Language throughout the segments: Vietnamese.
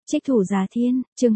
Trích thủ Giá Thiên, chương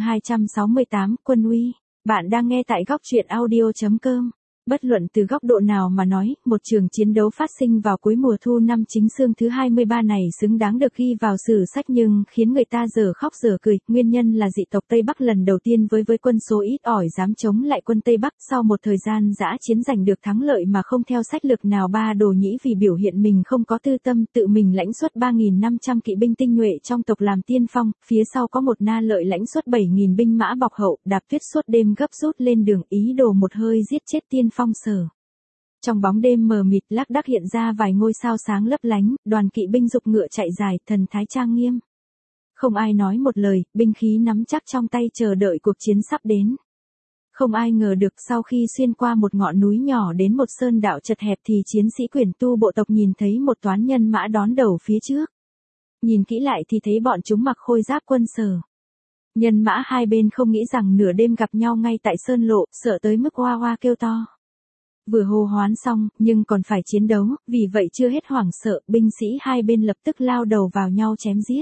268, Quân uy. Bạn đang nghe tại góc truyện audio.com. Bất luận từ góc độ nào mà nói, một trường chiến đấu phát sinh vào cuối mùa thu năm Chính Xương thứ 23 này xứng đáng được ghi vào sử sách, nhưng khiến người ta dở khóc dở cười. Nguyên nhân là dị tộc Tây Bắc lần đầu tiên với quân số ít ỏi dám chống lại quân Tây Bắc, sau một thời gian dã chiến giành được thắng lợi mà không theo sách lược nào. Ba Đồ Nhĩ vì biểu hiện mình không có tư tâm, tự mình lãnh xuất 3.500 kỵ binh tinh nhuệ trong tộc làm tiên phong, phía sau có một Na Lợi lãnh xuất 7.000 binh mã bọc hậu, đạp tuyết suốt đêm gấp rút lên đường, ý đồ một hơi giết chết tiên phong Sở. Trong bóng đêm mờ mịt lác đác hiện ra vài ngôi sao sáng lấp lánh, đoàn kỵ binh giục ngựa chạy dài, thần thái trang nghiêm. Không ai nói một lời, binh khí nắm chắc trong tay chờ đợi cuộc chiến sắp đến. Không ai ngờ được sau khi xuyên qua một ngọn núi nhỏ đến một sơn đạo chật hẹp thì chiến sĩ Quyển Tu bộ tộc nhìn thấy một toán nhân mã đón đầu phía trước. Nhìn kỹ lại thì thấy bọn chúng mặc khôi giáp quân Sở. Nhân mã hai bên không nghĩ rằng nửa đêm gặp nhau ngay tại sơn lộ, sợ tới mức oa oa kêu to. Vừa hô hoán xong, nhưng còn phải chiến đấu, vì vậy chưa hết hoảng sợ, binh sĩ hai bên lập tức lao đầu vào nhau chém giết.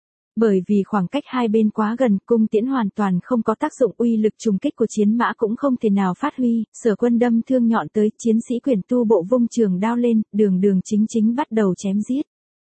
Bởi vì khoảng cách hai bên quá gần, cung tiễn hoàn toàn không có tác dụng, uy lực trùng kích của chiến mã cũng không thể nào phát huy. Sở Quân đâm thương nhọn tới, chiến sĩ Quyển Tu bộ vung trường đao lên, đường chính bắt đầu chém giết.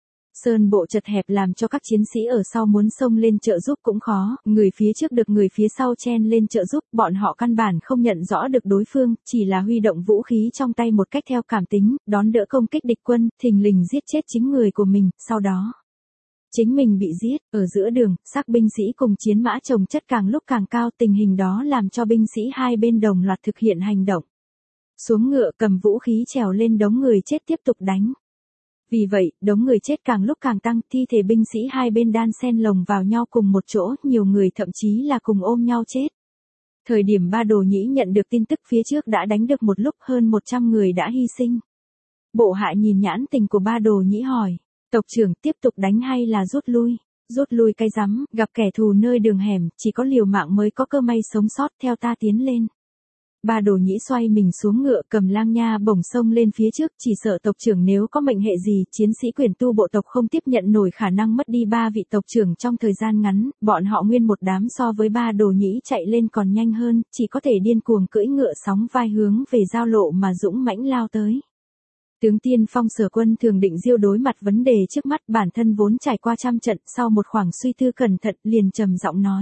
Sơn bộ chật hẹp làm cho các chiến sĩ ở sau muốn xông lên trợ giúp cũng khó, người phía trước được người phía sau chen lên trợ giúp, bọn họ căn bản không nhận rõ được đối phương, chỉ là huy động vũ khí trong tay một cách theo cảm tính, đón đỡ công kích địch quân, thình lình giết chết chính người của mình, sau đó chính mình bị giết. Ở giữa đường, xác binh sĩ cùng chiến mã chồng chất càng lúc càng cao, tình hình đó làm cho binh sĩ hai bên đồng loạt thực hiện hành động. Xuống ngựa cầm vũ khí trèo lên đống người chết tiếp tục đánh. Vì vậy, đống người chết càng lúc càng tăng, thi thể binh sĩ hai bên đan xen lồng vào nhau cùng một chỗ, nhiều người thậm chí là cùng ôm nhau chết. Thời điểm Ba Đồ Nhĩ nhận được tin tức phía trước đã đánh được một lúc, hơn 100 người đã hy sinh. Bộ hạ nhìn nhãn tình của Ba Đồ Nhĩ hỏi, tộc trưởng tiếp tục đánh hay là rút lui? Rút lui cái rắm, gặp kẻ thù nơi đường hẻm, chỉ có liều mạng mới có cơ may sống sót, theo ta tiến lên. Ba Đồ Nhĩ xoay mình xuống ngựa, cầm lang nha bổng xông lên phía trước, chỉ sợ tộc trưởng nếu có mệnh hệ gì, chiến sĩ Quyển Tu bộ tộc không tiếp nhận nổi khả năng mất đi 3 vị tộc trưởng trong thời gian ngắn, bọn họ nguyên một đám so với Ba Đồ Nhĩ chạy lên còn nhanh hơn, chỉ có thể điên cuồng cưỡi ngựa sóng vai hướng về giao lộ mà dũng mãnh lao tới. Tướng tiên phong Sở Quân Thường Định Diêu đối mặt vấn đề trước mắt, bản thân vốn trải qua trăm trận, sau một khoảng suy tư cẩn thận, liền trầm giọng nói.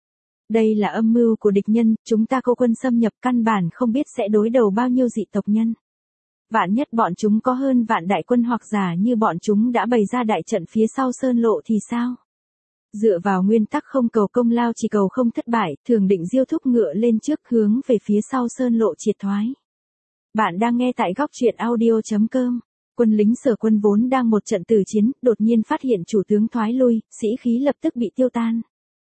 Đây là âm mưu của địch nhân, chúng ta cô quân xâm nhập căn bản không biết sẽ đối đầu bao nhiêu dị tộc nhân. Vạn nhất bọn chúng có hơn vạn đại quân hoặc giả như bọn chúng đã bày ra đại trận phía sau sơn lộ thì sao? Dựa vào nguyên tắc không cầu công lao chỉ cầu không thất bại, Thường Định Diêu thúc ngựa lên trước hướng về phía sau sơn lộ triệt thoái. Bạn đang nghe tại góc truyện audio.com. Quân lính Sở Quân vốn đang một trận tử chiến, đột nhiên phát hiện chủ tướng thoái lui, sĩ khí lập tức bị tiêu tan.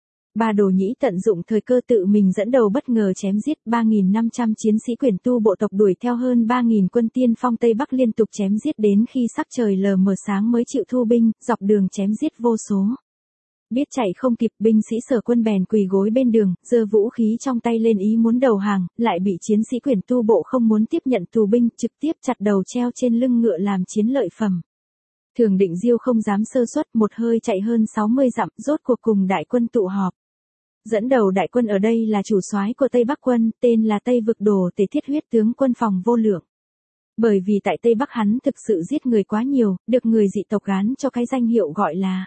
Ba Đồ Nhĩ tận dụng thời cơ tự mình dẫn đầu bất ngờ chém giết 3.500 chiến sĩ Quyển Tu bộ tộc, đuổi theo hơn 3.000 quân tiên phong Tây Bắc liên tục chém giết đến khi sắc trời lờ mờ sáng mới chịu thu binh, dọc đường chém giết vô số. Biết chạy không kịp, binh sĩ Sở Quân bèn quỳ gối bên đường, giơ vũ khí trong tay lên ý muốn đầu hàng, lại bị chiến sĩ Quyển Tu bộ không muốn tiếp nhận tù binh, trực tiếp chặt đầu treo trên lưng ngựa làm chiến lợi phẩm. Thường Định Diêu không dám sơ suất, một hơi chạy hơn 60 dặm, rốt cuộc cùng đại quân tụ họp. Dẫn đầu đại quân ở đây là chủ soái của Tây Bắc quân, tên là Tây Vực Đồ Tề Thiết Huyết tướng quân Phòng Vô Lượng. Bởi vì tại Tây Bắc hắn thực sự giết người quá nhiều, được người dị tộc gán cho cái danh hiệu gọi là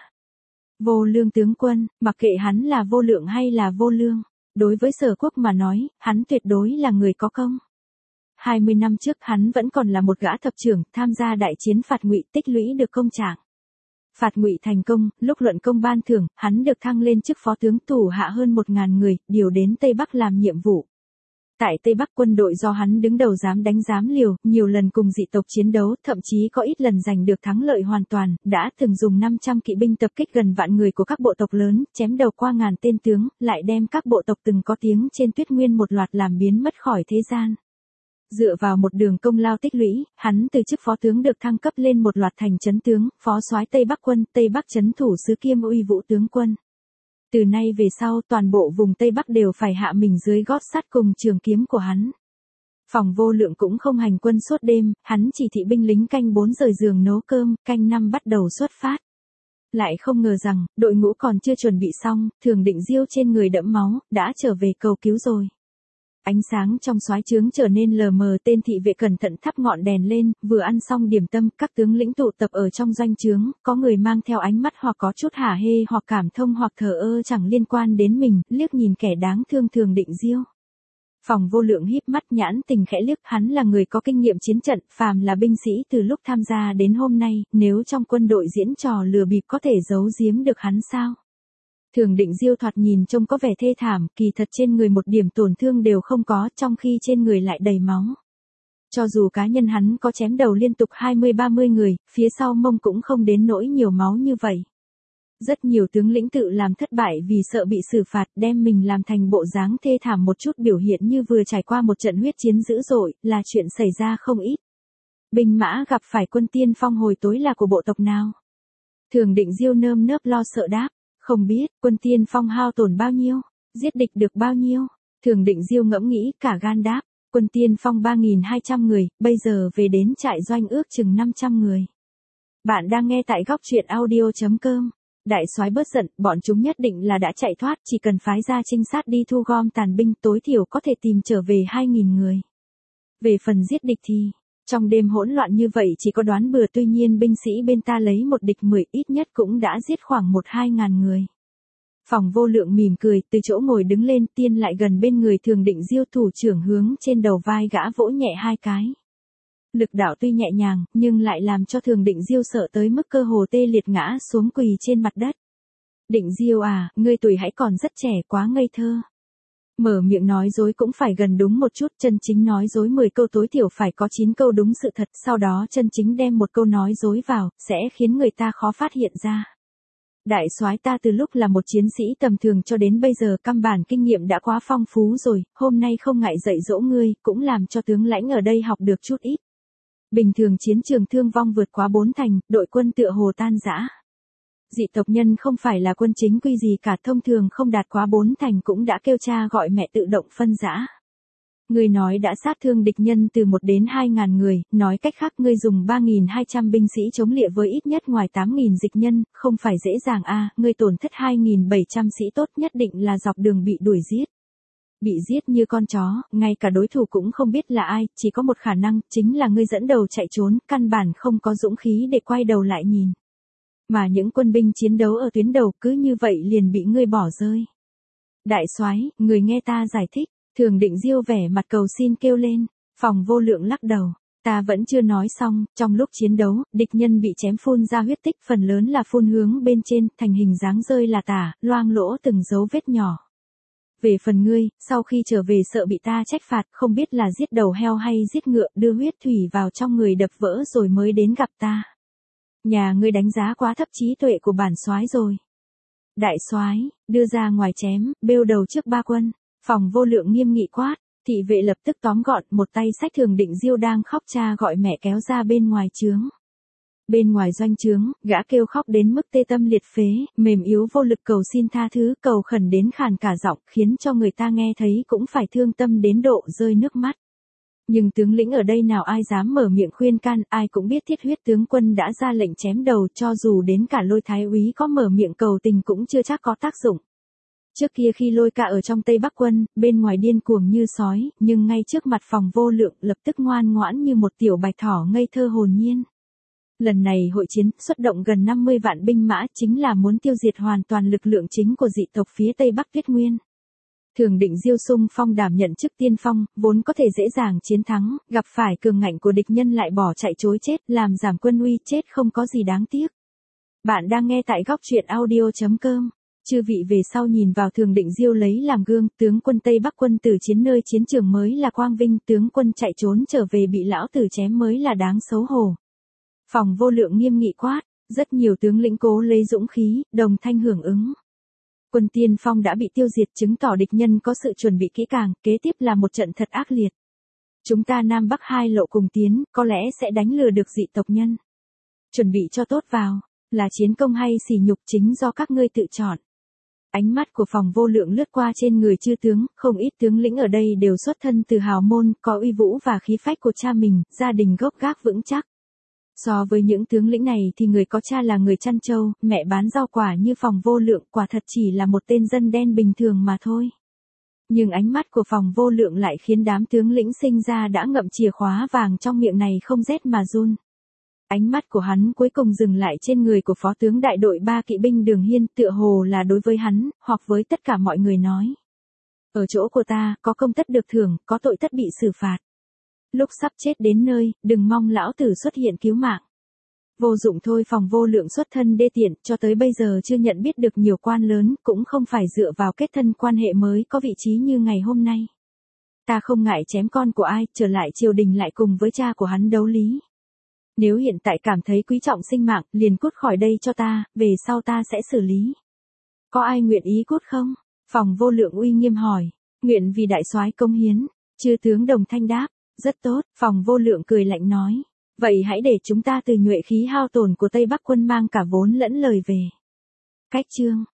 Vô Lương tướng quân, mặc kệ hắn là vô lượng hay là vô lương. Đối với Sở Quốc mà nói, hắn tuyệt đối là người có công. 20 năm trước hắn vẫn còn là một gã thập trưởng, tham gia đại chiến phạt Ngụy, tích lũy được công trạng. Phạt Ngụy thành công, lúc luận công ban thưởng, hắn được thăng lên chức phó tướng, thủ hạ hơn 1.000 người, điều đến Tây Bắc làm nhiệm vụ. Tại Tây Bắc quân đội do hắn đứng đầu dám đánh dám liều, nhiều lần cùng dị tộc chiến đấu, thậm chí có ít lần giành được thắng lợi hoàn toàn, đã từng dùng 500 kỵ binh tập kích gần vạn người của các bộ tộc lớn, chém đầu qua ngàn tên tướng, lại đem các bộ tộc từng có tiếng trên Tuyết Nguyên một loạt làm biến mất khỏi thế gian. Dựa vào một đường công lao tích lũy, hắn từ chức phó tướng được thăng cấp lên một loạt thành trấn tướng, phó soái Tây Bắc quân, Tây Bắc trấn thủ sứ kiêm uy vũ tướng quân. Từ nay về sau, toàn bộ vùng Tây Bắc đều phải hạ mình dưới gót sắt cùng trường kiếm của hắn. Phòng Vô Lượng cũng không hành quân suốt đêm, hắn chỉ thị binh lính canh 4 rời giường nấu cơm, canh 5 bắt đầu xuất phát. Lại không ngờ rằng, đội ngũ còn chưa chuẩn bị xong, Thường Định Diêu trên người đẫm máu, đã trở về cầu cứu rồi. Ánh sáng trong soái trướng trở nên lờ mờ, tên thị vệ cẩn thận thắp ngọn đèn lên, vừa ăn xong điểm tâm, các tướng lĩnh tụ tập ở trong doanh trướng, có người mang theo ánh mắt hoặc có chút hả hê hoặc cảm thông hoặc thờ ơ chẳng liên quan đến mình, liếc nhìn kẻ đáng thương Thường Định Diêu. Phòng Vô Lượng híp mắt nhãn tình khẽ liếc, hắn là người có kinh nghiệm chiến trận, phàm là binh sĩ từ lúc tham gia đến hôm nay, nếu trong quân đội diễn trò lừa bịp có thể giấu giếm được hắn sao? Thường Định Diêu thoạt nhìn trông có vẻ thê thảm, kỳ thật trên người một điểm tổn thương đều không có, trong khi trên người lại đầy máu. Cho dù cá nhân hắn có chém đầu liên tục 20-30 người, phía sau mông cũng không đến nỗi nhiều máu như vậy. Rất nhiều tướng lĩnh tự làm thất bại vì sợ bị xử phạt, đem mình làm thành bộ dáng thê thảm một chút, biểu hiện như vừa trải qua một trận huyết chiến dữ dội, là chuyện xảy ra không ít. Binh mã gặp phải quân tiên phong hồi tối là của bộ tộc nào? Thường Định Diêu nơm nớp lo sợ đáp, không biết. Quân tiên phong hao tổn bao nhiêu, giết địch được bao nhiêu? Thường Định Diêu ngẫm nghĩ cả gan đáp, quân tiên phong 3.200 người, bây giờ về đến trại doanh ước chừng 500 người. Bạn đang nghe tại góc truyện audio.com. Đại soái bớt giận, bọn chúng nhất định là đã chạy thoát, chỉ cần phái ra trinh sát đi thu gom tàn binh, tối thiểu có thể tìm trở về 2.000 người. Về phần giết địch thì, trong đêm hỗn loạn như vậy chỉ có đoán bừa, tuy nhiên binh sĩ bên ta lấy một địch 10, ít nhất cũng đã giết khoảng 1-2 ngàn người. Phòng Vô Lượng mỉm cười, từ chỗ ngồi đứng lên, tiên lại gần bên người Thường Định Diêu, thủ trưởng hướng trên đầu vai gã vỗ nhẹ 2 cái. Lực đạo tuy nhẹ nhàng, nhưng lại làm cho Thường Định Diêu sợ tới mức cơ hồ tê liệt ngã xuống quỳ trên mặt đất. Định Diêu à, ngươi tuổi hãy còn rất trẻ, quá ngây thơ. Mở miệng nói dối cũng phải gần đúng một chút, chân chính nói dối 10 câu tối thiểu phải có 9 câu đúng sự thật, sau đó chân chính đem một câu nói dối vào, sẽ khiến người ta khó phát hiện ra. Đại soái, ta từ lúc là một chiến sĩ tầm thường cho đến bây giờ căn bản kinh nghiệm đã quá phong phú rồi, hôm nay không ngại dạy dỗ ngươi, cũng làm cho tướng lãnh ở đây học được chút ít. Bình thường chiến trường thương vong vượt quá 4 thành, đội quân tựa hồ tan rã. Dị tộc nhân không phải là quân chính quy gì cả, thông thường không đạt quá 4 thành cũng đã kêu cha gọi mẹ tự động phân rã. Ngươi nói đã sát thương địch nhân từ 1 đến 2 ngàn người, nói cách khác ngươi dùng 3.200 binh sĩ chống lịa với ít nhất ngoài 8.000 dịch nhân, không phải dễ dàng a, ngươi tổn thất 2.700 sĩ tốt, nhất định là dọc đường bị đuổi giết. Bị giết như con chó, ngay cả đối thủ cũng không biết là ai, chỉ có một khả năng, chính là ngươi dẫn đầu chạy trốn, căn bản không có dũng khí để quay đầu lại nhìn. Mà những quân binh chiến đấu ở tuyến đầu cứ như vậy liền bị ngươi bỏ rơi. Đại soái, người nghe ta giải thích. Thường Định Diêu vẻ mặt cầu xin kêu lên. Phòng Vô Lượng lắc đầu, ta vẫn chưa nói xong, trong lúc chiến đấu, địch nhân bị chém phun ra huyết tích, phần lớn là phun hướng bên trên, thành hình dáng rơi là tả, loang lỗ từng dấu vết nhỏ. Về phần ngươi, sau khi trở về sợ bị ta trách phạt, không biết là giết đầu heo hay giết ngựa, đưa huyết thủy vào trong người đập vỡ rồi mới đến gặp ta. Nhà ngươi đánh giá quá thấp trí tuệ của bản soái rồi. Đại soái, đưa ra ngoài chém, bêu đầu trước 3 quân. Phòng Vô Lượng nghiêm nghị quát, thị vệ lập tức tóm gọn, một tay xách Thường Định Diêu đang khóc cha gọi mẹ kéo ra bên ngoài trướng. Bên ngoài doanh trướng, gã kêu khóc đến mức tê tâm liệt phế, mềm yếu vô lực cầu xin tha thứ, cầu khẩn đến khàn cả giọng, khiến cho người ta nghe thấy cũng phải thương tâm đến độ rơi nước mắt. Nhưng tướng lĩnh ở đây nào ai dám mở miệng khuyên can, ai cũng biết Thiết Huyết tướng quân đã ra lệnh chém đầu, cho dù đến cả Lôi thái úy có mở miệng cầu tình cũng chưa chắc có tác dụng. Trước kia khi Lôi Ca ở trong Tây Bắc quân, bên ngoài điên cuồng như sói, nhưng ngay trước mặt Phòng Vô Lượng lập tức ngoan ngoãn như một tiểu bạch thỏ ngây thơ hồn nhiên. Lần này hội chiến, xuất động gần 50 vạn binh mã, chính là muốn tiêu diệt hoàn toàn lực lượng chính của dị tộc phía Tây Bắc Tuyết Nguyên. Thường Định Diêu xung phong đảm nhận chức tiên phong, vốn có thể dễ dàng chiến thắng, gặp phải cường ngạnh của địch nhân lại bỏ chạy chối chết, làm giảm quân uy, chết không có gì đáng tiếc. Bạn đang nghe tại góc truyện audio.com. Chư vị về sau nhìn vào Thường Định Diêu lấy làm gương, tướng quân Tây Bắc quân tử chiến nơi chiến trường mới là quang vinh, tướng quân chạy trốn trở về bị lão tử chém mới là đáng xấu hổ. Phòng Vô Lượng nghiêm nghị quát, rất nhiều tướng lĩnh cố lấy dũng khí, đồng thanh hưởng ứng. Quân tiên phong đã bị tiêu diệt, chứng tỏ địch nhân có sự chuẩn bị kỹ càng, kế tiếp là một trận thật ác liệt. Chúng ta Nam Bắc hai lộ cùng tiến, có lẽ sẽ đánh lừa được dị tộc nhân. Chuẩn bị cho tốt vào, là chiến công hay sỉ nhục chính do các ngươi tự chọn. Ánh mắt của Phòng Vô Lượng lướt qua trên người chư tướng, không ít tướng lĩnh ở đây đều xuất thân từ hào môn, có uy vũ và khí phách của cha mình, gia đình gốc gác vững chắc. So với những tướng lĩnh này thì người có cha là người chăn trâu, mẹ bán rau quả như Phòng Vô Lượng quả thật chỉ là một tên dân đen bình thường mà thôi. Nhưng ánh mắt của Phòng Vô Lượng lại khiến đám tướng lĩnh sinh ra đã ngậm chìa khóa vàng trong miệng này không rét mà run. Ánh mắt của hắn cuối cùng dừng lại trên người của phó tướng đại đội 3 kỵ binh Đường Hiên, tựa hồ là đối với hắn, hoặc với tất cả mọi người nói. Ở chỗ của ta, có công tất được thưởng, có tội tất bị xử phạt. Lúc sắp chết đến nơi, đừng mong lão tử xuất hiện cứu mạng. Vô dụng thôi. Phòng Vô Lượng xuất thân đê tiện, cho tới bây giờ chưa nhận biết được nhiều quan lớn, cũng không phải dựa vào kết thân quan hệ mới có vị trí như ngày hôm nay. Ta không ngại chém con của ai, trở lại triều đình lại cùng với cha của hắn đấu lý. Nếu hiện tại cảm thấy quý trọng sinh mạng, liền cút khỏi đây cho ta, về sau ta sẽ xử lý. Có ai nguyện ý cút không? Phòng Vô Lượng uy nghiêm hỏi. Nguyện vì đại soái công hiến. Chư tướng đồng thanh đáp. Rất tốt. Phòng Vô Lượng cười lạnh nói. Vậy hãy để chúng ta từ nhuệ khí hao tổn của Tây Bắc quân mang cả vốn lẫn lời về. Cách chương.